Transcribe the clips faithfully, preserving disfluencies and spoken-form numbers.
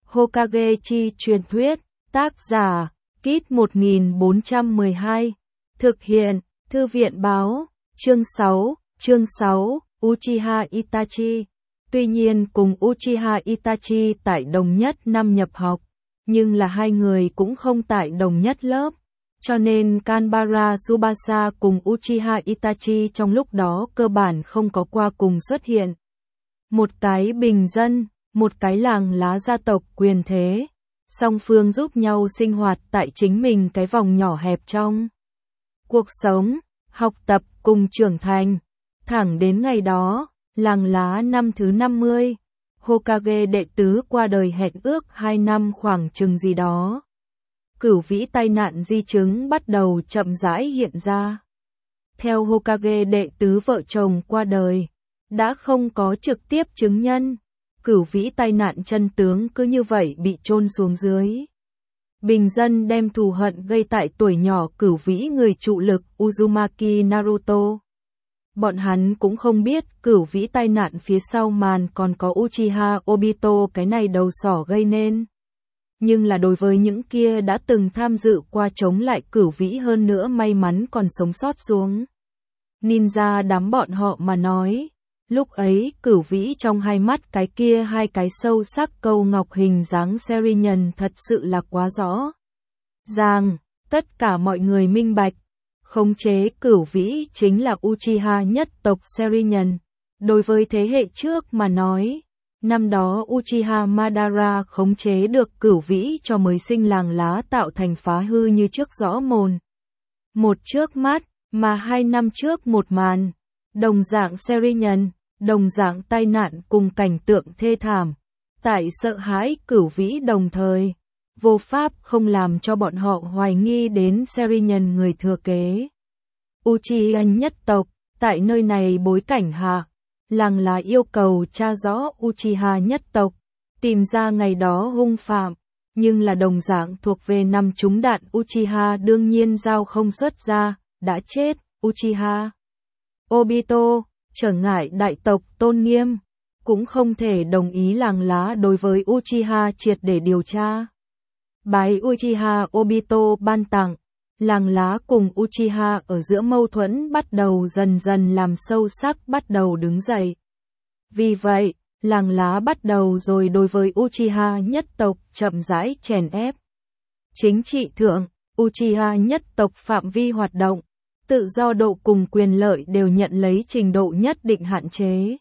Hokage chi truyền thuyết, tác giả, Kit một nghìn bốn trăm mười hai, thực hiện, Thư viện báo, chương sáu, chương sáu, Uchiha Itachi. Tuy nhiên cùng Uchiha Itachi tại đồng nhất năm nhập học, nhưng là hai người cũng không tại đồng nhất lớp, cho nên Kanbara Tsubasa cùng Uchiha Itachi trong lúc đó cơ bản không có qua cùng xuất hiện. Một cái bình dân, một cái làng lá gia tộc quyền thế, song phương giúp nhau sinh hoạt tại chính mình cái vòng nhỏ hẹp trong cuộc sống, học tập cùng trưởng thành. Thẳng đến ngày đó, làng lá năm thứ năm mươi, Hokage đệ tứ qua đời hẹn ước hai năm khoảng chừng gì đó. Cửu vĩ tai nạn di chứng bắt đầu chậm rãi hiện ra. Theo Hokage đệ tứ vợ chồng qua đời, đã không có trực tiếp chứng nhân, cửu vĩ tai nạn chân tướng cứ như vậy bị chôn xuống dưới. Bình dân đem thù hận gây tại tuổi nhỏ cửu vĩ người trụ lực Uzumaki Naruto. Bọn hắn cũng không biết cửu vĩ tai nạn phía sau màn còn có Uchiha Obito cái này đầu sỏ gây nên. Nhưng là đối với những kia đã từng tham dự qua chống lại cửu vĩ hơn nữa may mắn còn sống sót xuống. Ninja đám bọn họ mà nói, lúc ấy cửu vĩ trong hai mắt cái kia hai cái sâu sắc câu ngọc hình dáng Sharingan thật sự là quá rõ ràng, tất cả mọi người minh bạch. Khống chế cửu vĩ chính là Uchiha nhất tộc Sharingan. Đối với thế hệ trước mà nói, năm đó Uchiha Madara khống chế được cửu vĩ cho mới sinh làng lá tạo thành phá hư như trước rõ mồn một trước mắt, mà hai năm trước một màn, đồng dạng Sharingan, đồng dạng tai nạn cùng cảnh tượng thê thảm, tại sợ hãi cửu vĩ đồng thời, vô pháp không làm cho bọn họ hoài nghi đến Sharingan người thừa kế. Uchiha nhất tộc, tại nơi này bối cảnh hạ, làng lá yêu cầu tra rõ Uchiha nhất tộc, tìm ra ngày đó hung phạm, nhưng là đồng dạng thuộc về năm trúng đạn Uchiha đương nhiên giao không xuất ra, đã chết, Uchiha Obito, trở ngại đại tộc tôn nghiêm, cũng không thể đồng ý làng lá đối với Uchiha triệt để điều tra. Bái Uchiha Obito ban tặng, làng lá cùng Uchiha ở giữa mâu thuẫn bắt đầu dần dần làm sâu sắc bắt đầu đứng dậy. Vì vậy, làng lá bắt đầu rồi đối với Uchiha nhất tộc chậm rãi chèn ép. Chính trị thượng, Uchiha nhất tộc phạm vi hoạt động, tự do độ cùng quyền lợi đều nhận lấy trình độ nhất định hạn chế.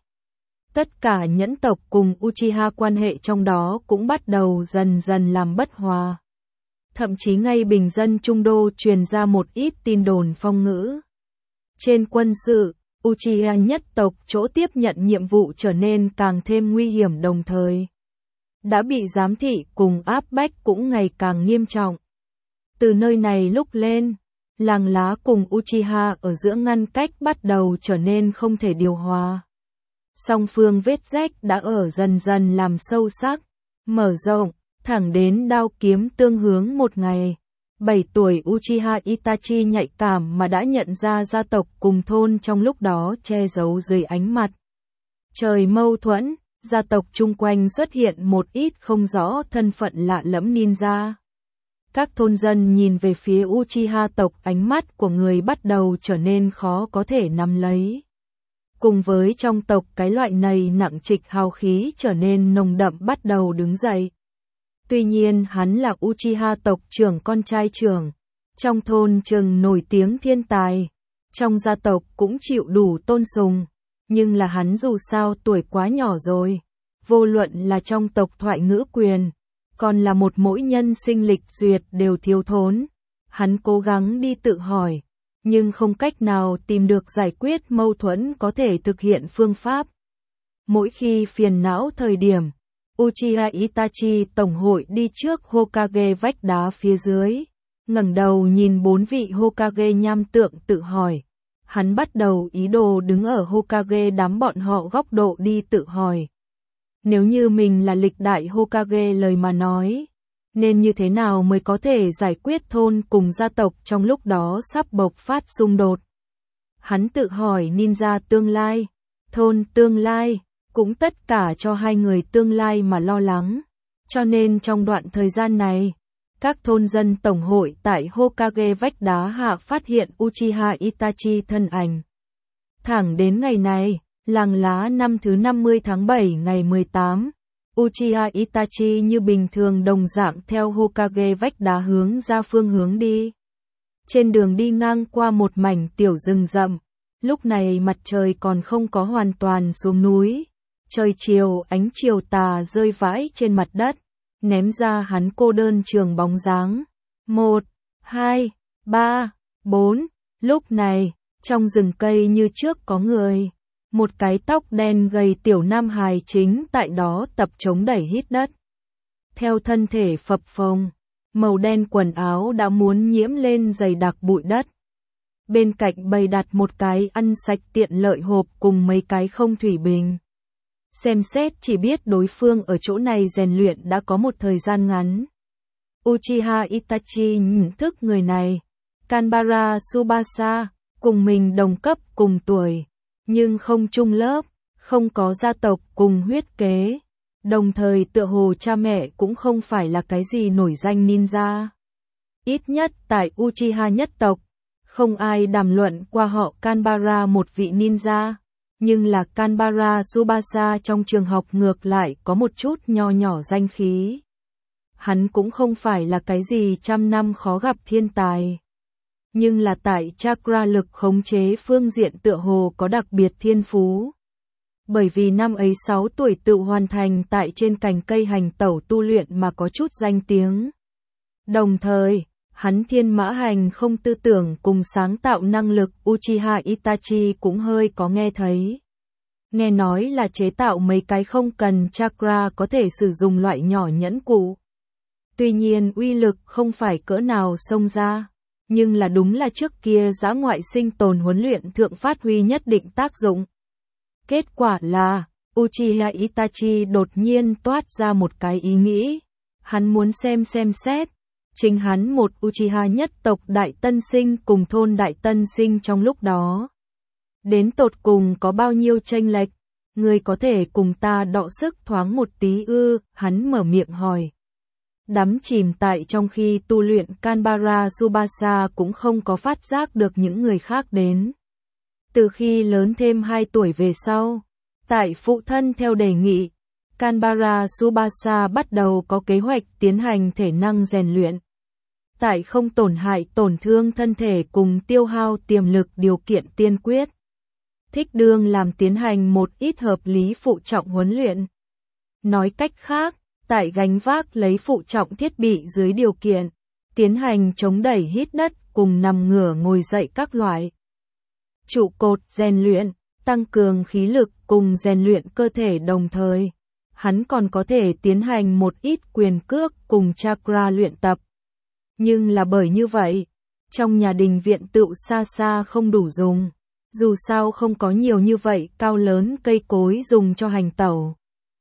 Tất cả nhẫn tộc cùng Uchiha quan hệ trong đó cũng bắt đầu dần dần làm bất hòa. Thậm chí ngay bình dân trung đô truyền ra một ít tin đồn phong ngữ. Trên quân sự, Uchiha nhất tộc chỗ tiếp nhận nhiệm vụ trở nên càng thêm nguy hiểm đồng thời. Đã bị giám thị cùng áp bách cũng ngày càng nghiêm trọng. Từ nơi này lúc lên, làng lá cùng Uchiha ở giữa ngăn cách bắt đầu trở nên không thể điều hòa. Song phương vết rách đã ở dần dần làm sâu sắc, mở rộng, thẳng đến đao kiếm tương hướng một ngày. bảy tuổi Uchiha Itachi nhạy cảm mà đã nhận ra gia tộc cùng thôn trong lúc đó che giấu dưới ánh mặt trời mâu thuẫn, gia tộc chung quanh xuất hiện một ít không rõ thân phận lạ lẫm ninja. Các thôn dân nhìn về phía Uchiha tộc, ánh mắt của người bắt đầu trở nên khó có thể nắm lấy. Cùng với trong tộc cái loại này nặng trịch hào khí trở nên nồng đậm bắt đầu đứng dậy. Tuy nhiên hắn là Uchiha tộc trưởng con trai trưởng, trong thôn trường nổi tiếng thiên tài, trong gia tộc cũng chịu đủ tôn sùng, nhưng là hắn dù sao tuổi quá nhỏ rồi, vô luận là trong tộc thoại ngữ quyền, còn là một mỗi nhân sinh lịch duyệt đều thiếu thốn. Hắn cố gắng đi tự hỏi, nhưng không cách nào tìm được giải quyết mâu thuẫn có thể thực hiện phương pháp. Mỗi khi phiền não thời điểm, Uchiha Itachi tổng hội đi trước Hokage vách đá phía dưới, ngẩng đầu nhìn bốn vị Hokage nham tượng tự hỏi. Hắn bắt đầu ý đồ đứng ở Hokage đám bọn họ góc độ đi tự hỏi. Nếu như mình là lịch đại Hokage lời mà nói, nên như thế nào mới có thể giải quyết thôn cùng gia tộc trong lúc đó sắp bộc phát xung đột. Hắn tự hỏi ninja tương lai, thôn tương lai, cũng tất cả cho hai người tương lai mà lo lắng. Cho nên trong đoạn thời gian này, các thôn dân tổng hội tại Hokage vách đá hạ phát hiện Uchiha Itachi thân ảnh. Thẳng đến ngày này, làng lá năm thứ năm mươi tháng bảy ngày mười tám, Uchiha Itachi như bình thường đồng dạng theo Hokage vách đá hướng ra phương hướng đi. Trên đường đi ngang qua một mảnh tiểu rừng rậm, lúc này mặt trời còn không có hoàn toàn xuống núi. Trời chiều, ánh chiều tà rơi vãi trên mặt đất, ném ra hắn cô đơn trường bóng dáng. Một, hai, ba, bốn, lúc này, trong rừng cây như trước có người. Một cái tóc đen gầy tiểu nam hài chính tại đó tập chống đẩy hít đất. Theo thân thể phập phồng, màu đen quần áo đã muốn nhiễm lên dày đặc bụi đất. Bên cạnh bày đặt một cái ăn sạch tiện lợi hộp cùng mấy cái không thủy bình. Xem xét chỉ biết đối phương ở chỗ này rèn luyện đã có một thời gian ngắn. Uchiha Itachi nhận thức người này, Kanbara Tsubasa, cùng mình đồng cấp cùng tuổi, nhưng không chung lớp, không có gia tộc cùng huyết kế. Đồng thời tựa hồ cha mẹ cũng không phải là cái gì nổi danh ninja. Ít nhất tại Uchiha nhất tộc, không ai đàm luận qua họ Kanbara một vị ninja. Nhưng là Kanbara Tsubasa trong trường học ngược lại có một chút nho nhỏ danh khí. Hắn cũng không phải là cái gì trăm năm khó gặp thiên tài. Nhưng là tại chakra lực khống chế phương diện tựa hồ có đặc biệt thiên phú. Bởi vì năm ấy sáu tuổi tự hoàn thành tại trên cành cây hành tẩu tu luyện mà có chút danh tiếng. Đồng thời, hắn thiên mã hành không tư tưởng cùng sáng tạo năng lực Uchiha Itachi cũng hơi có nghe thấy. Nghe nói là chế tạo mấy cái không cần chakra có thể sử dụng loại nhỏ nhẫn cụ. Tuy nhiên uy lực không phải cỡ nào xông ra, nhưng là đúng là trước kia dã ngoại sinh tồn huấn luyện thượng phát huy nhất định tác dụng. Kết quả là, Uchiha Itachi đột nhiên toát ra một cái ý nghĩ. Hắn muốn xem xem xét. Chính hắn một Uchiha nhất tộc đại tân sinh cùng thôn đại tân sinh trong lúc đó. Đến tột cùng có bao nhiêu chênh lệch, người có thể cùng ta đọ sức thoáng một tí ư, hắn mở miệng hỏi. Đắm chìm tại trong khi tu luyện Kanbara Tsubasa cũng không có phát giác được những người khác đến. Từ khi lớn thêm hai tuổi về sau, tại phụ thân theo đề nghị, Kanbara Tsubasa bắt đầu có kế hoạch tiến hành thể năng rèn luyện. Tại không tổn hại tổn thương thân thể cùng tiêu hao tiềm lực điều kiện tiên quyết. Thích đương làm tiến hành một ít hợp lý phụ trọng huấn luyện. Nói cách khác, tại gánh vác lấy phụ trọng thiết bị dưới điều kiện, tiến hành chống đẩy hít đất cùng nằm ngửa ngồi dậy các loại. Trụ cột rèn luyện, tăng cường khí lực cùng rèn luyện cơ thể đồng thời. Hắn còn có thể tiến hành một ít quyền cước cùng chakra luyện tập. Nhưng là bởi như vậy, trong nhà đình viện tựu xa xa không đủ dùng. Dù sao không có nhiều như vậy cao lớn cây cối dùng cho hành tẩu.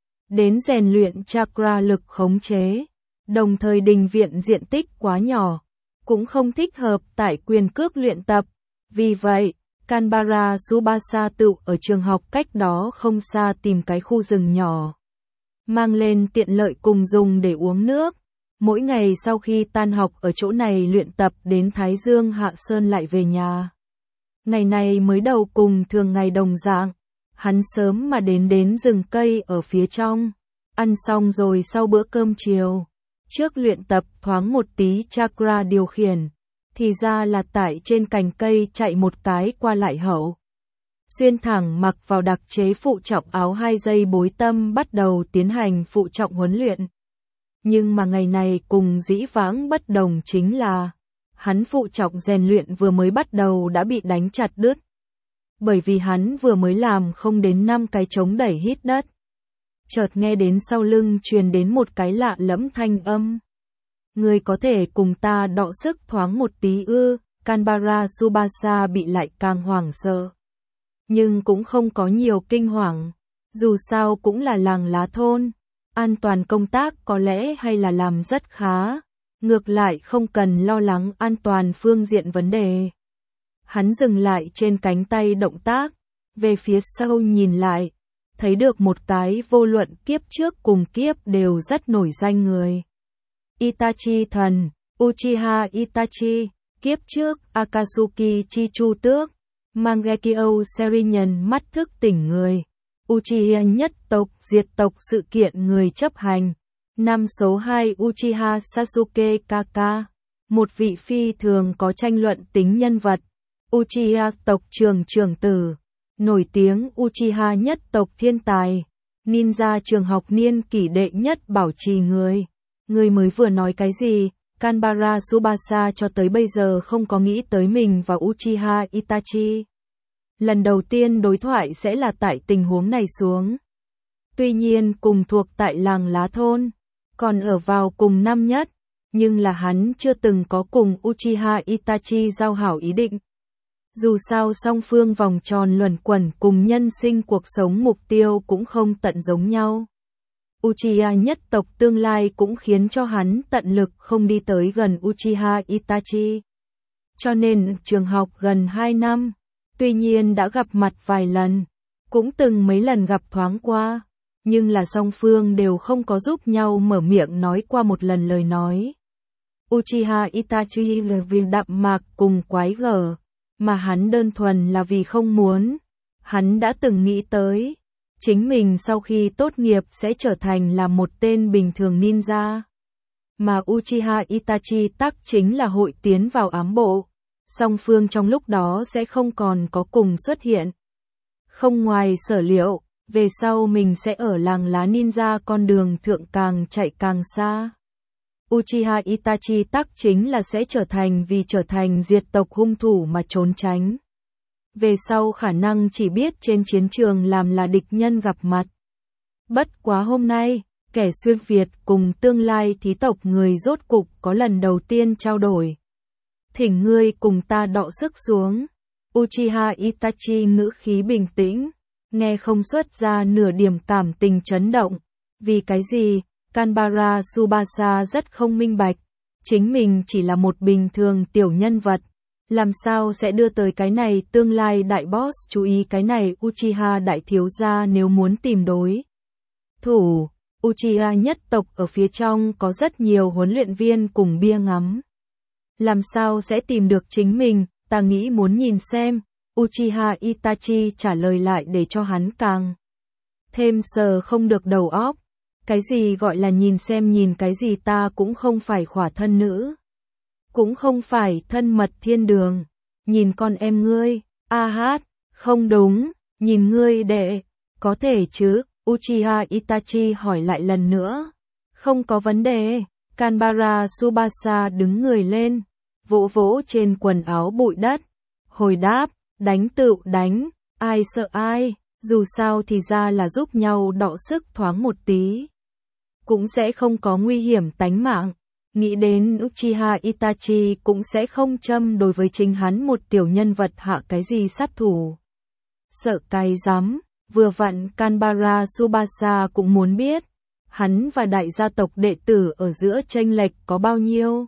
Đến rèn luyện chakra lực khống chế, đồng thời đình viện diện tích quá nhỏ, cũng không thích hợp tại quyền cước luyện tập. Vì vậy, Kanbara Tsubasa tự ở trường học cách đó không xa tìm cái khu rừng nhỏ. Mang lên tiện lợi cùng dùng để uống nước. Mỗi ngày sau khi tan học ở chỗ này luyện tập đến Thái Dương hạ sơn lại về nhà. Ngày này mới đầu cùng thường ngày đồng dạng, hắn sớm mà đến đến rừng cây ở phía trong, ăn xong rồi sau bữa cơm chiều, trước luyện tập thoáng một tí chakra điều khiển, thì ra là tại trên cành cây chạy một cái qua lại hậu. Xuyên thẳng mặc vào đặc chế phụ trọng áo hai dây bối tâm bắt đầu tiến hành phụ trọng huấn luyện. Nhưng mà ngày này cùng dĩ vãng bất đồng chính là, hắn phụ trọng rèn luyện vừa mới bắt đầu đã bị đánh chặt đứt. Bởi vì hắn vừa mới làm không đến năm cái chống đẩy hít đất. Chợt nghe đến sau lưng truyền đến một cái lạ lẫm thanh âm. Người có thể cùng ta đọ sức thoáng một tí ư, Kanbara Tsubasa bị lại càng hoảng sợ. Nhưng cũng không có nhiều kinh hoàng, dù sao cũng là làng lá thôn. An toàn công tác có lẽ hay là làm rất khá, ngược lại không cần lo lắng an toàn phương diện vấn đề. Hắn dừng lại trên cánh tay động tác, về phía sau nhìn lại, thấy được một cái vô luận kiếp trước cùng kiếp đều rất nổi danh người. Itachi thần, Uchiha Itachi, kiếp trước Akatsuki chi chu tước, Mangekyo Sheringan mắt thức tỉnh người, Uchiha nhất tộc diệt tộc sự kiện người chấp hành. Năm số hai Uchiha Sasuke Kaka, một vị phi thường có tranh luận tính nhân vật, Uchiha tộc trường trưởng tử, nổi tiếng Uchiha nhất tộc thiên tài, ninja trường học niên kỷ đệ nhất bảo trì người. Người mới vừa nói cái gì? Kanbara Tsubasa cho tới bây giờ không có nghĩ tới mình và Uchiha Itachi. Lần đầu tiên đối thoại sẽ là tại tình huống này xuống. Tuy nhiên cùng thuộc tại làng Lá Thôn, còn ở vào cùng năm nhất, nhưng là hắn chưa từng có cùng Uchiha Itachi giao hảo ý định. Dù sao song phương vòng tròn luẩn quẩn cùng nhân sinh cuộc sống mục tiêu cũng không tận giống nhau. Uchiha nhất tộc tương lai cũng khiến cho hắn tận lực không đi tới gần Uchiha Itachi. Cho nên trường học gần hai năm, tuy nhiên đã gặp mặt vài lần, cũng từng mấy lần gặp thoáng qua, nhưng là song phương đều không có giúp nhau mở miệng nói qua một lần lời nói. Uchiha Itachi là vì đạm mạc cùng quái gở, mà hắn đơn thuần là vì không muốn. Hắn đã từng nghĩ tới, chính mình sau khi tốt nghiệp sẽ trở thành là một tên bình thường ninja. Mà Uchiha Itachi tắc chính là hội tiến vào ám bộ, song phương trong lúc đó sẽ không còn có cùng xuất hiện. Không ngoài sở liệu, về sau mình sẽ ở làng lá ninja con đường thượng càng chạy càng xa. Uchiha Itachi tắc chính là sẽ trở thành vì trở thành diệt tộc hung thủ mà trốn tránh. Về sau khả năng chỉ biết trên chiến trường làm là địch nhân gặp mặt. Bất quá hôm nay, kẻ xuyên Việt cùng tương lai thí tộc người rốt cục có lần đầu tiên trao đổi. Thỉnh ngươi cùng ta đọ sức xuống. Uchiha Itachi ngữ khí bình tĩnh, nghe không xuất ra nửa điểm cảm tình chấn động. Vì cái gì? Kanbara Tsubasa rất không minh bạch. Chính mình chỉ là một bình thường tiểu nhân vật. Làm sao sẽ đưa tới cái này tương lai đại boss chú ý cái này Uchiha đại thiếu gia nếu muốn tìm đối thủ. Uchiha nhất tộc ở phía trong có rất nhiều huấn luyện viên cùng bia ngắm. Làm sao sẽ tìm được chính mình, ta nghĩ muốn nhìn xem. Uchiha Itachi trả lời lại để cho hắn càng thêm sờ không được đầu óc. Cái gì gọi là nhìn xem nhìn cái gì, ta cũng không phải khỏa thân nữ. Cũng không phải thân mật thiên đường. Nhìn con em ngươi, a hát, không đúng, nhìn ngươi đệ, có thể chứ, Uchiha Itachi hỏi lại lần nữa. Không có vấn đề, Kanbara Tsubasa đứng người lên, vỗ vỗ trên quần áo bụi đất, hồi đáp, đánh tự đánh, ai sợ ai, dù sao thì ra là giúp nhau đọ sức thoáng một tí. Cũng sẽ không có nguy hiểm tánh mạng. Nghĩ đến Uchiha Itachi cũng sẽ không châm đối với chính hắn một tiểu nhân vật hạ cái gì sát thủ. Sợ cái rắm, vừa vặn Kanbara Tsubasa cũng muốn biết, hắn và đại gia tộc đệ tử ở giữa chênh lệch có bao nhiêu.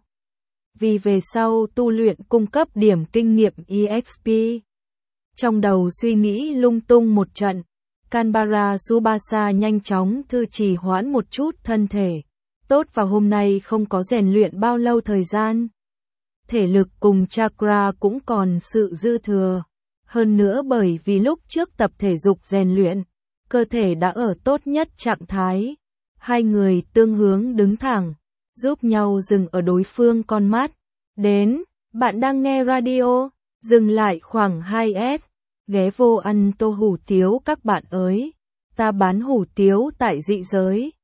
Vì về sau tu luyện cung cấp điểm kinh nghiệm e ích pê. Trong đầu suy nghĩ lung tung một trận, Kanbara Tsubasa nhanh chóng thư trì hoãn một chút thân thể. Tốt vào hôm nay không có rèn luyện bao lâu thời gian. Thể lực cùng chakra cũng còn sự dư thừa. Hơn nữa bởi vì lúc trước tập thể dục rèn luyện, cơ thể đã ở tốt nhất trạng thái. Hai người tương hướng đứng thẳng, giúp nhau dừng ở đối phương con mắt. Đến, bạn đang nghe radio, dừng lại khoảng hai phút, ghé vô ăn tô hủ tiếu các bạn ơi. Ta bán hủ tiếu tại dị giới.